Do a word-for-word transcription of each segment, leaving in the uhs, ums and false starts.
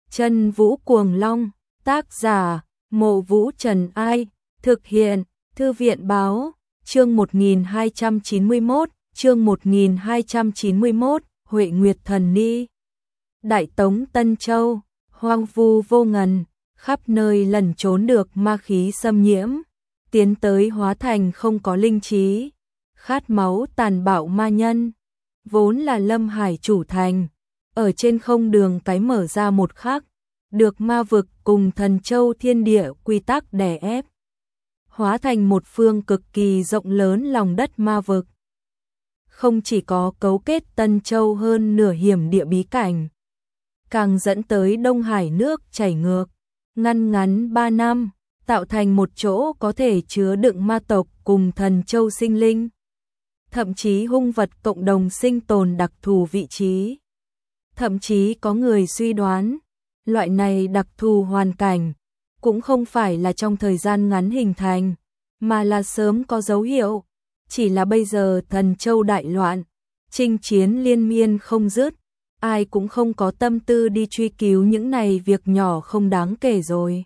Chân Vũ Cuồng Long, tác giả, Mộ Vũ Trần Ai, thực hiện, Thư viện Báo, chương một nghìn hai trăm chín mươi mốt, chương một nghìn hai trăm chín mươi mốt, Huệ Nguyệt Thần Ni. Đại Tống Tân Châu, hoang vu vô ngần, khắp nơi lẩn trốn được ma khí xâm nhiễm, tiến tới hóa thành không có linh trí, khát máu tàn bạo ma nhân. Vốn là Lâm Hải chủ thành, ở trên không đường cái mở ra một khắc, được ma vực cùng Thần Châu thiên địa quy tắc đè ép, hóa thành một phương cực kỳ rộng lớn lòng đất ma vực. Không chỉ có cấu kết Tân Châu hơn nửa hiểm địa bí cảnh, càng dẫn tới Đông Hải nước chảy ngược, ngăn ngắn ba năm, tạo thành một chỗ có thể chứa đựng ma tộc cùng Thần Châu sinh linh, thậm chí hung vật cộng đồng sinh tồn đặc thù vị trí. Thậm chí có người suy đoán, loại này đặc thù hoàn cảnh cũng không phải là trong thời gian ngắn hình thành, mà là sớm có dấu hiệu, chỉ là bây giờ Thần Châu đại loạn, chinh chiến liên miên không dứt, ai cũng không có tâm tư đi truy cứu những này việc nhỏ không đáng kể rồi.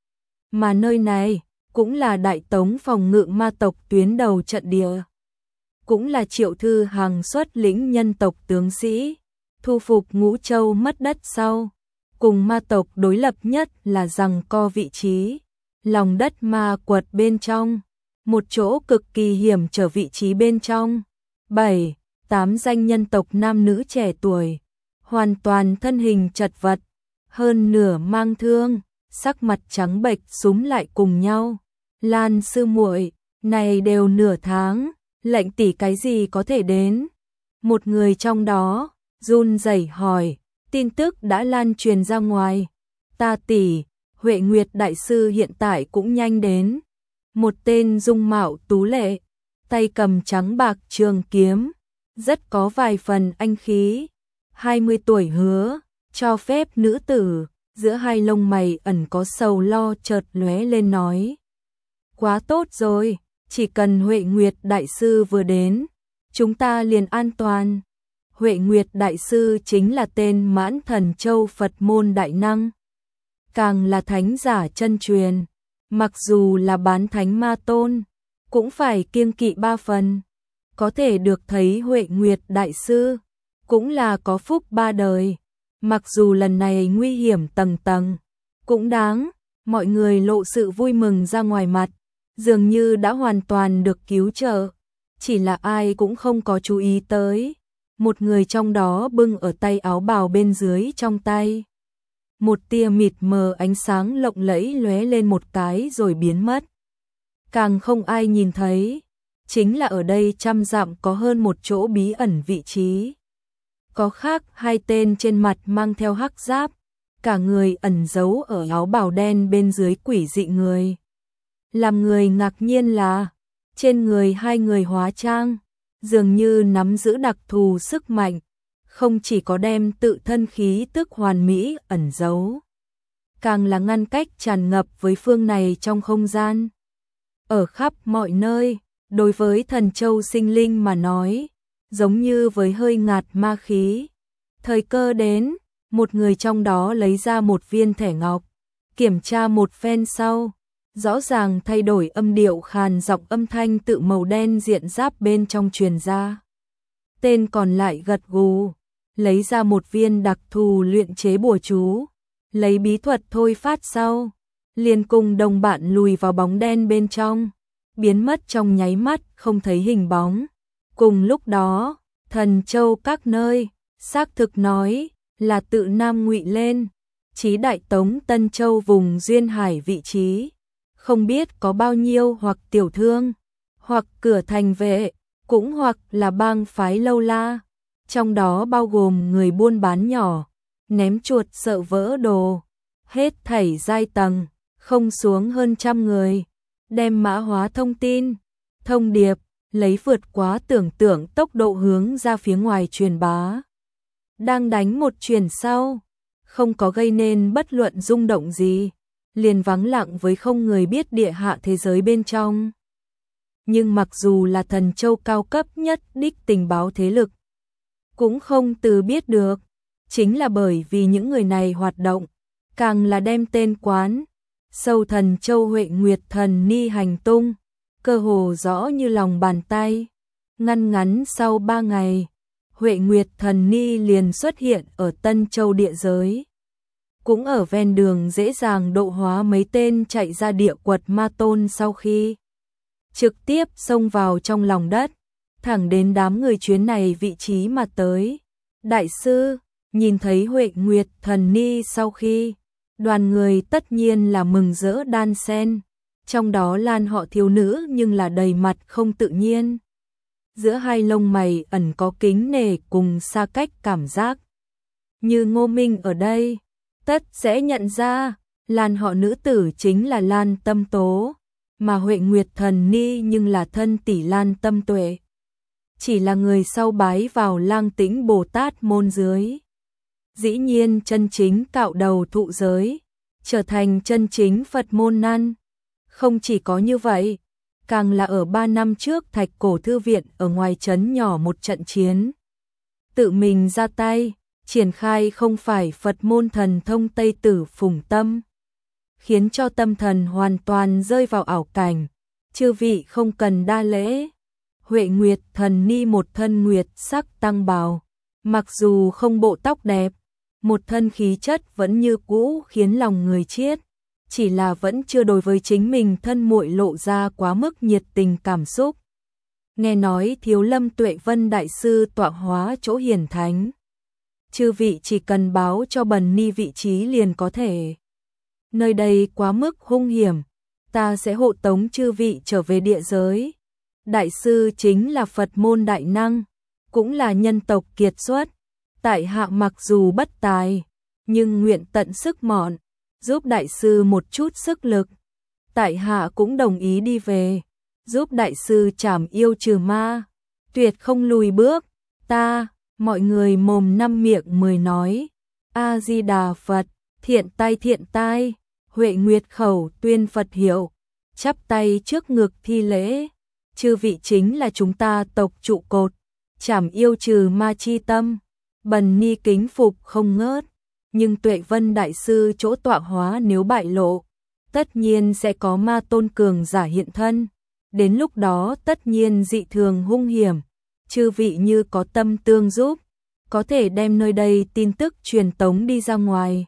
Mà nơi này cũng là Đại Tống phòng ngự ma tộc tuyến đầu trận địa, cũng là Triệu Thư Hằng xuất lĩnh nhân tộc tướng sĩ, thu phục Ngũ Châu mất đất sau, cùng ma tộc đối lập nhất là giằng co vị trí, lòng đất ma quật bên trong, một chỗ cực kỳ hiểm trở vị trí bên trong, bảy, tám danh nhân tộc nam nữ trẻ tuổi, hoàn toàn thân hình chật vật, hơn nửa mang thương, sắc mặt trắng bệch súm lại cùng nhau. Lan sư muội, này đều nửa tháng, lệnh tỷ cái gì có thể đến? Một người trong đó run rẩy hỏi, tin tức đã lan truyền ra ngoài. Ta tỷ, Huệ Nguyệt đại sư hiện tại cũng nhanh đến. Một tên dung mạo tú lệ, tay cầm trắng bạc trường kiếm, rất có vài phần anh khí, hai mươi tuổi hứa, cho phép nữ tử, giữa hai lông mày ẩn có sầu lo chợt lóe lên nói. Quá tốt rồi, chỉ cần Huệ Nguyệt đại sư vừa đến, chúng ta liền an toàn. Huệ Nguyệt đại sư chính là tên Mãn Thần Châu Phật môn đại năng, càng là thánh giả chân truyền, mặc dù là bán thánh ma tôn, cũng phải kiêng kỵ ba phần. Có thể được thấy Huệ Nguyệt đại sư, cũng là có phúc ba đời, mặc dù lần này nguy hiểm tầng tầng, cũng đáng. Mọi người lộ sự vui mừng ra ngoài mặt, dường như đã hoàn toàn được cứu trợ, chỉ là ai cũng không có chú ý tới. Một người trong đó bưng ở tay áo bào bên dưới trong tay, một tia mịt mờ ánh sáng lộng lẫy lóe lên một cái rồi biến mất. Càng không ai nhìn thấy, chính là ở đây trăm dặm có hơn một chỗ bí ẩn vị trí. Có khác hai tên trên mặt mang theo hắc giáp, cả người ẩn giấu ở áo bào đen bên dưới quỷ dị người. Làm người ngạc nhiên là, trên người hai người hóa trang, dường như nắm giữ đặc thù sức mạnh, không chỉ có đem tự thân khí tức hoàn mỹ ẩn giấu, càng là ngăn cách tràn ngập với phương này trong không gian. Ở khắp mọi nơi, đối với Thần Châu sinh linh mà nói, giống như với hơi ngạt ma khí. Thời cơ đến, một người trong đó lấy ra một viên thẻ ngọc, kiểm tra một phen sau, rõ ràng thay đổi âm điệu khàn giọng âm thanh tự màu đen diện giáp bên trong truyền ra. Tên còn lại gật gù, lấy ra một viên đặc thù luyện chế bùa chú, lấy bí thuật thôi phát sau, liền cùng đồng bạn lùi vào bóng đen bên trong, biến mất trong nháy mắt không thấy hình bóng. Cùng lúc đó, Thần Châu các nơi, xác thực nói là tự Nam Ngụy lên, chí Đại Tống Tân Châu vùng duyên hải vị trí, không biết có bao nhiêu hoặc tiểu thương, hoặc cửa thành vệ, cũng hoặc là bang phái lâu la, trong đó bao gồm người buôn bán nhỏ, ném chuột sợ vỡ đồ, hết thảy giai tầng, không xuống hơn trăm người, đem mã hóa thông tin, thông điệp, lấy vượt quá tưởng tượng tốc độ hướng ra phía ngoài truyền bá. Đang đánh một truyền sau, không có gây nên bất luận rung động gì, liền vắng lặng với không người biết địa hạ thế giới bên trong. Nhưng mặc dù là Thần Châu cao cấp nhất đích tình báo thế lực, cũng không từ biết được, chính là bởi vì những người này hoạt động, càng là đem tên quán Sâu Thần Châu Huệ Nguyệt Thần Ni hành tung, cơ hồ rõ như lòng bàn tay. Ngăn ngắn sau ba ngày, Huệ Nguyệt Thần Ni liền xuất hiện ở Tân Châu địa giới. Cũng ở ven đường dễ dàng độ hóa mấy tên chạy ra địa quật ma tôn sau khi trực tiếp xông vào trong lòng đất, thẳng đến đám người chuyến này vị trí mà tới. Đại sư, nhìn thấy Huệ Nguyệt Thần Ni sau khi, đoàn người tất nhiên là mừng rỡ đan sen, trong đó Lan họ thiếu nữ nhưng là đầy mặt không tự nhiên. Giữa hai lông mày ẩn có kính nể cùng xa cách cảm giác. Như Ngô Minh ở đây, tất sẽ nhận ra, Lan họ nữ tử chính là Lan Tâm Tố, mà Huệ Nguyệt Thần Ni nhưng là thân tỷ Lan Tâm Tuệ. Chỉ là người sau bái vào Lang Tĩnh Bồ Tát môn dưới. Dĩ nhiên chân chính cạo đầu thụ giới, trở thành chân chính Phật môn nan. Không chỉ có như vậy, càng là ở ba năm trước Thạch Cổ Thư Viện ở ngoài trấn nhỏ một trận chiến. Tự mình ra tay, triển khai không phải Phật môn thần thông Tây Tử Phùng Tâm, khiến cho tâm thần hoàn toàn rơi vào ảo cảnh, chư vị không cần đa lễ. Huệ Nguyệt Thần Ni một thân nguyệt sắc tăng bào, mặc dù không bộ tóc đẹp, một thân khí chất vẫn như cũ khiến lòng người chiết, chỉ là vẫn chưa đối với chính mình thân muội lộ ra quá mức nhiệt tình cảm xúc. Nghe nói Thiếu Lâm Tuệ Vân đại sư tọa hóa chỗ hiển thánh, chư vị chỉ cần báo cho Bần Ni vị trí liền có thể. Nơi đây quá mức hung hiểm, ta sẽ hộ tống chư vị trở về địa giới. Đại sư chính là Phật môn đại năng, cũng là nhân tộc kiệt xuất. Tại hạ mặc dù bất tài, nhưng nguyện tận sức mọn, giúp đại sư một chút sức lực. Tại hạ cũng đồng ý đi về, giúp đại sư trảm yêu trừ ma, tuyệt không lùi bước. Ta, mọi người mồm năm miệng mười nói, A Di Đà Phật, thiện tai thiện tai. Huệ Nguyệt khẩu tuyên Phật hiệu, chắp tay trước ngực thi lễ. Chư vị chính là chúng ta tộc trụ cột, trảm yêu trừ ma chi tâm. Bần Ni kính phục không ngớt, nhưng Tuệ Vân đại sư chỗ tọa hóa nếu bại lộ, tất nhiên sẽ có ma tôn cường giả hiện thân. Đến lúc đó tất nhiên dị thường hung hiểm. Chư vị như có tâm tương giúp, có thể đem nơi đây tin tức truyền tống đi ra ngoài.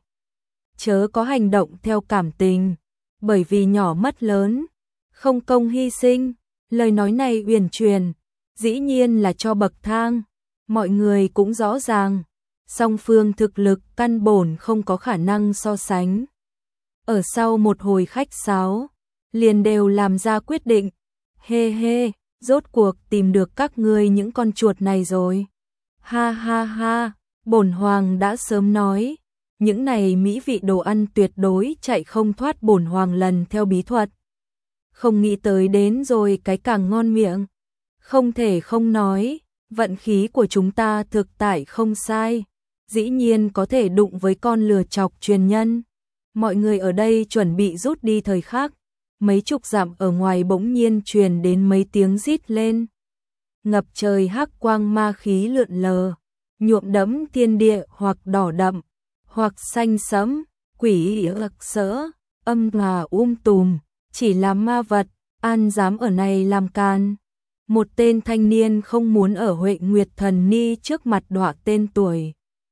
Chớ có hành động theo cảm tình, bởi vì nhỏ mất lớn, không công hy sinh. Lời nói này uyển truyền, dĩ nhiên là cho bậc thang. Mọi người cũng rõ ràng, song phương thực lực căn bổn không có khả năng so sánh. Ở sau một hồi khách sáo, liền đều làm ra quyết định. Hê hê, rốt cuộc tìm được các ngươi những con chuột này rồi. Ha ha ha, bổn hoàng đã sớm nói, những này mỹ vị đồ ăn tuyệt đối chạy không thoát bổn hoàng lần theo bí thuật. Không nghĩ tới đến rồi cái càng ngon miệng. Không thể không nói, vận khí của chúng ta thực tại không sai. Dĩ nhiên có thể đụng với con lừa chọc truyền nhân. Mọi người ở đây chuẩn bị rút đi thời khắc. Mấy chục dặm ở ngoài bỗng nhiên truyền đến mấy tiếng rít lên. Ngập trời hắc quang ma khí lượn lờ, nhuộm đẫm thiên địa hoặc đỏ đậm, hoặc xanh sẫm, quỷ ặc sỡ, âm hòa um tùm, chỉ là ma vật, an dám ở này làm can. Một tên thanh niên không muốn ở Huệ Nguyệt Thần Ni trước mặt đọa tên tuổi.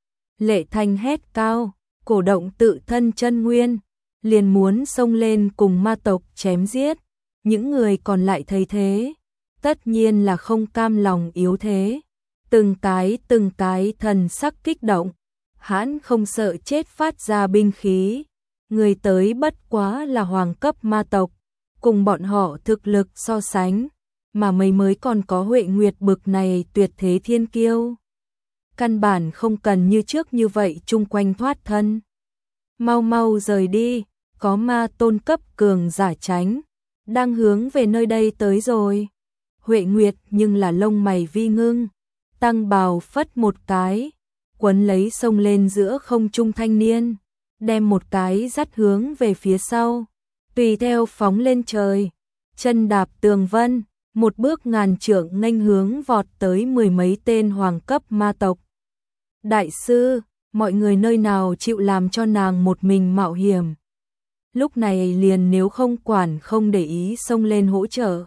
Lệ Thanh hét cao, cổ động tự thân chân nguyên, liền muốn xông lên cùng ma tộc chém giết. Những người còn lại thấy thế, tất nhiên là không cam lòng yếu thế. Từng cái từng cái thần sắc kích động, hãn không sợ chết phát ra binh khí. Người tới bất quá là hoàng cấp ma tộc, cùng bọn họ thực lực so sánh, mà mấy mới còn có Huệ Nguyệt bực này tuyệt thế thiên kiêu. Căn bản không cần như trước như vậy chung quanh thoát thân. Mau mau rời đi, có ma tôn cấp cường giả tránh, đang hướng về nơi đây tới rồi. Huệ Nguyệt nhưng là lông mày vi ngưng, tăng bào phất một cái, quấn lấy xông lên giữa không trung thanh niên, đem một cái dắt hướng về phía sau, tùy theo phóng lên trời, chân đạp tường vân, một bước ngàn trượng nghênh hướng vọt tới mười mấy tên hoàng cấp ma tộc. Đại sư, mọi người nơi nào chịu làm cho nàng một mình mạo hiểm. Lúc này liền nếu không quản không để ý xông lên hỗ trợ.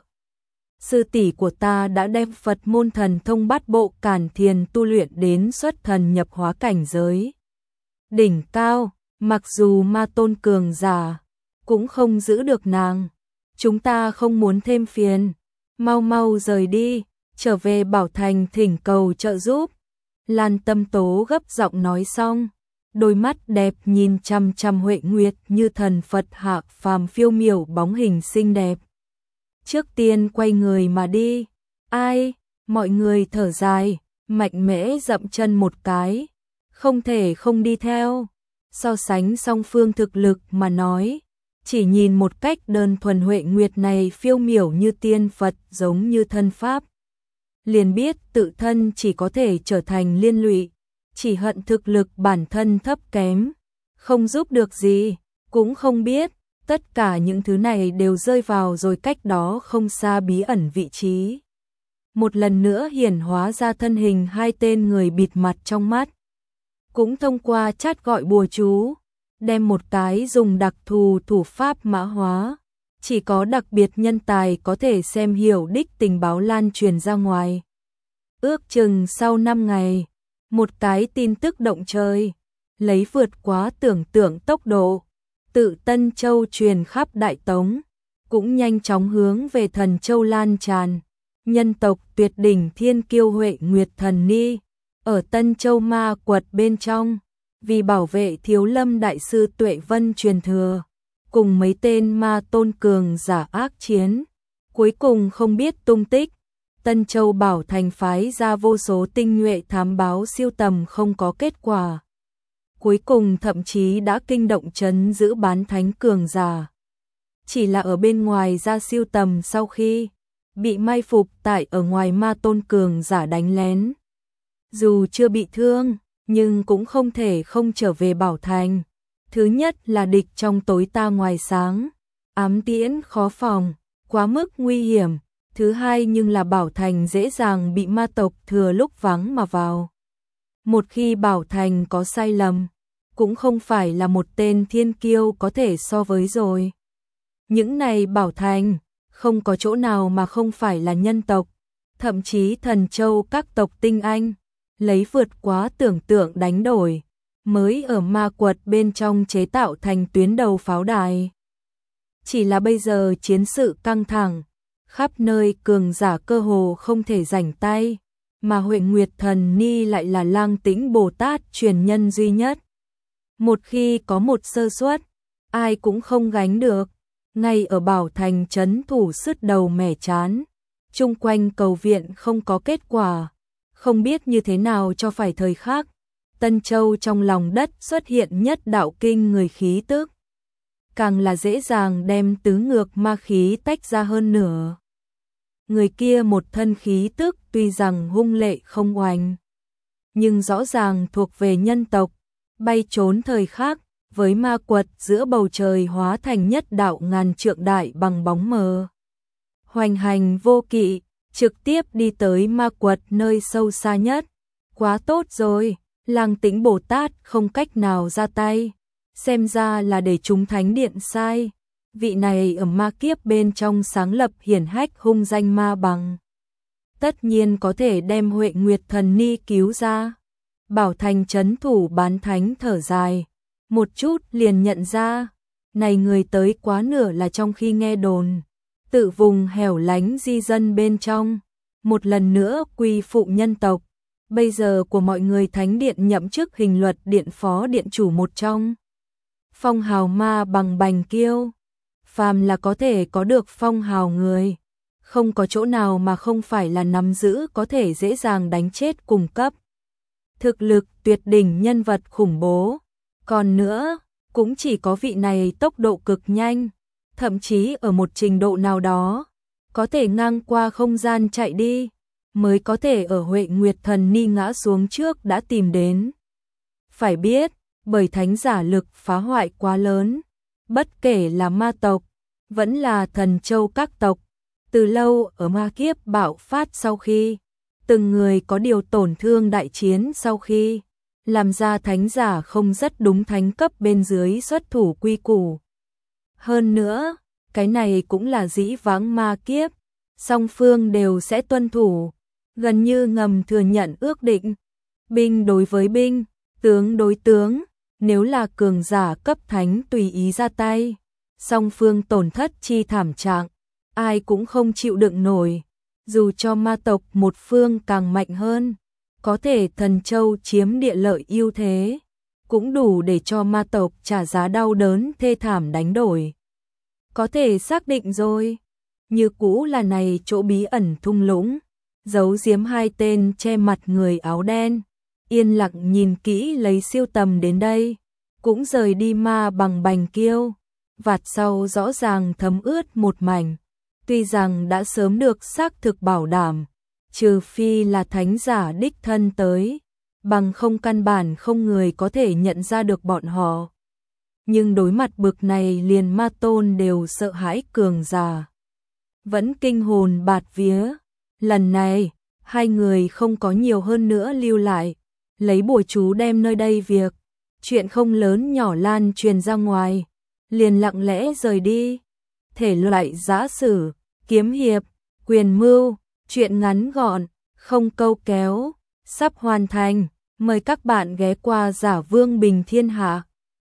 Sư tỷ của ta đã đem Phật môn thần thông bát bộ càn thiền tu luyện đến xuất thần nhập hóa cảnh giới đỉnh cao, mặc dù ma tôn cường giả cũng không giữ được nàng. Chúng ta không muốn thêm phiền, mau mau rời đi, trở về Bảo Thành thỉnh cầu trợ giúp. Lan Tâm Tố gấp giọng nói xong, đôi mắt đẹp nhìn chăm chăm Huệ Nguyệt như thần Phật hạ phàm phiêu miểu bóng hình xinh đẹp. Trước tiên quay người mà đi. Ai? Mọi người thở dài, mạnh mẽ dậm chân một cái, không thể không đi theo. So sánh song phương thực lực mà nói, chỉ nhìn một cách đơn thuần Huệ Nguyệt này phiêu miểu như tiên Phật giống như thân pháp, liền biết tự thân chỉ có thể trở thành liên lụy, chỉ hận thực lực bản thân thấp kém, không giúp được gì, cũng không biết, tất cả những thứ này đều rơi vào rồi cách đó không xa bí ẩn vị trí. Một lần nữa hiển hóa ra thân hình hai tên người bịt mặt trong mắt. Cũng thông qua chat gọi bùa chú, đem một cái dùng đặc thù thủ pháp mã hóa, chỉ có đặc biệt nhân tài có thể xem hiểu đích tình báo lan truyền ra ngoài. Ước chừng sau năm ngày, một cái tin tức động trời, lấy vượt quá tưởng tượng tốc độ, tự Tân Châu truyền khắp Đại Tống, cũng nhanh chóng hướng về Thần Châu lan tràn. Nhân tộc tuyệt đỉnh thiên kiêu Huệ Nguyệt Thần Ni, ở Tân Châu ma quật bên trong, vì bảo vệ Thiếu Lâm Đại sư Tuệ Vân truyền thừa, cùng mấy tên ma tôn cường giả ác chiến, cuối cùng không biết tung tích. Tân Châu Bảo Thành phái ra vô số tinh nhuệ thám báo siêu tầm không có kết quả. Cuối cùng thậm chí đã kinh động trấn giữ bán thánh cường giả. Chỉ là ở bên ngoài ra siêu tầm sau khi bị mai phục tại ở ngoài ma tôn cường giả đánh lén. Dù chưa bị thương, nhưng cũng không thể không trở về Bảo Thành. Thứ nhất là địch trong tối ta ngoài sáng, ám tiễn khó phòng, quá mức nguy hiểm. Thứ hai nhưng là Bảo Thành dễ dàng bị ma tộc thừa lúc vắng mà vào. Một khi Bảo Thành có sai lầm, cũng không phải là một tên thiên kiêu có thể so với rồi. Những này Bảo Thành, không có chỗ nào mà không phải là nhân tộc, thậm chí Thần Châu các tộc tinh anh, lấy vượt quá tưởng tượng đánh đổi, mới ở ma quật bên trong chế tạo thành tuyến đầu pháo đài. Chỉ là bây giờ chiến sự căng thẳng, khắp nơi cường giả cơ hồ không thể rảnh tay, mà Huệ Nguyệt Thần Ni lại là Lang Tĩnh Bồ Tát truyền nhân duy nhất. Một khi có một sơ suất, ai cũng không gánh được. Ngay ở Bảo Thành trấn thủ sứt đầu mẻ chán, chung quanh cầu viện không có kết quả, không biết như thế nào cho phải thời khắc. Tân Châu trong lòng đất xuất hiện nhất đạo kinh người khí tức, càng là dễ dàng đem tứ ngược ma khí tách ra hơn nửa. Người kia một thân khí tức tuy rằng hung lệ không oanh, nhưng rõ ràng thuộc về nhân tộc, bay trốn thời khắc, với ma quật giữa bầu trời hóa thành nhất đạo ngàn trượng đại bằng bóng mờ. Hoành hành vô kỵ, trực tiếp đi tới ma quật nơi sâu xa nhất. Quá tốt rồi, Lang Tĩnh Bồ Tát không cách nào ra tay, xem ra là để chúng thánh điện sai. Vị này ở ma kiếp bên trong sáng lập hiển hách hung danh ma bằng, tất nhiên có thể đem Huệ Nguyệt Thần Ni cứu ra. Bảo Thành trấn thủ bán thánh thở dài, một chút liền nhận ra, này người tới quá nửa là trong khi nghe đồn, tự vùng hẻo lánh di dân bên trong, một lần nữa quy phụ nhân tộc. Bây giờ của mọi người thánh điện nhậm chức hình luật điện phó điện chủ một trong. Phong hào ma bằng bành kiêu, phàm là có thể có được phong hào người, không có chỗ nào mà không phải là nắm giữ có thể dễ dàng đánh chết cùng cấp. Thực lực tuyệt đỉnh nhân vật khủng bố. Còn nữa, cũng chỉ có vị này tốc độ cực nhanh, thậm chí ở một trình độ nào đó, có thể ngang qua không gian chạy đi, mới có thể ở Huệ Nguyệt Thần Ni ngã xuống trước đã tìm đến. Phải biết, bởi thánh giả lực phá hoại quá lớn, bất kể là ma tộc, vẫn là Thần Châu các tộc, từ lâu ở ma kiếp bạo phát sau khi, từng người có điều tổn thương đại chiến sau khi, làm ra thánh giả không rất đúng thánh cấp bên dưới xuất thủ quy củ. Hơn nữa, cái này cũng là dĩ vãng ma kiếp, song phương đều sẽ tuân thủ, gần như ngầm thừa nhận ước định. Binh đối với binh, tướng đối tướng, nếu là cường giả cấp thánh tùy ý ra tay, song phương tổn thất chi thảm trạng, ai cũng không chịu đựng nổi. Dù cho ma tộc một phương càng mạnh hơn, có thể thần châu chiếm địa lợi ưu thế, cũng đủ để cho ma tộc trả giá đau đớn thê thảm đánh đổi. Có thể xác định rồi, như cũ là này chỗ bí ẩn thung lũng, giấu giếm hai tên che mặt người áo đen, yên lặng nhìn kỹ lấy siêu tầm đến đây, cũng rời đi ma bằng bành kiêu, vạt sau rõ ràng thấm ướt một mảnh, tuy rằng đã sớm được xác thực bảo đảm, trừ phi là thánh giả đích thân tới, bằng không căn bản không người có thể nhận ra được bọn họ. Nhưng đối mặt bực này liền ma tôn đều sợ hãi cường giả, vẫn kinh hồn bạt vía. Lần này, hai người không có nhiều hơn nữa lưu lại, lấy bùa chú đem nơi đây việc, chuyện không lớn nhỏ lan truyền ra ngoài, liền lặng lẽ rời đi. Thể loại giã sử, kiếm hiệp, quyền mưu, chuyện ngắn gọn, không câu kéo, sắp hoàn thành, mời các bạn ghé qua Giả Vương Bình Thiên Hạ.